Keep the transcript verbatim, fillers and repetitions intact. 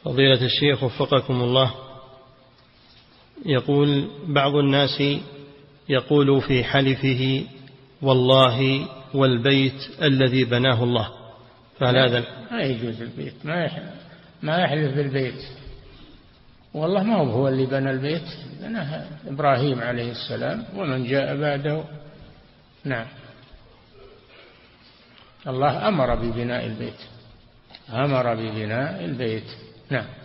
فضيلة الشيخ وفقكم الله، يقول بعض الناس يقول في حلفه والله والبيت الذي بناه الله، فهل هذا ما يجوز؟ البيت ما ما يحلف بالبيت، والله ما هو هو اللي بنى البيت، بناه إبراهيم عليه السلام ومن جاء بعده. نعم، الله أمر ببناء البيت، أمر ببناء البيت. نعم.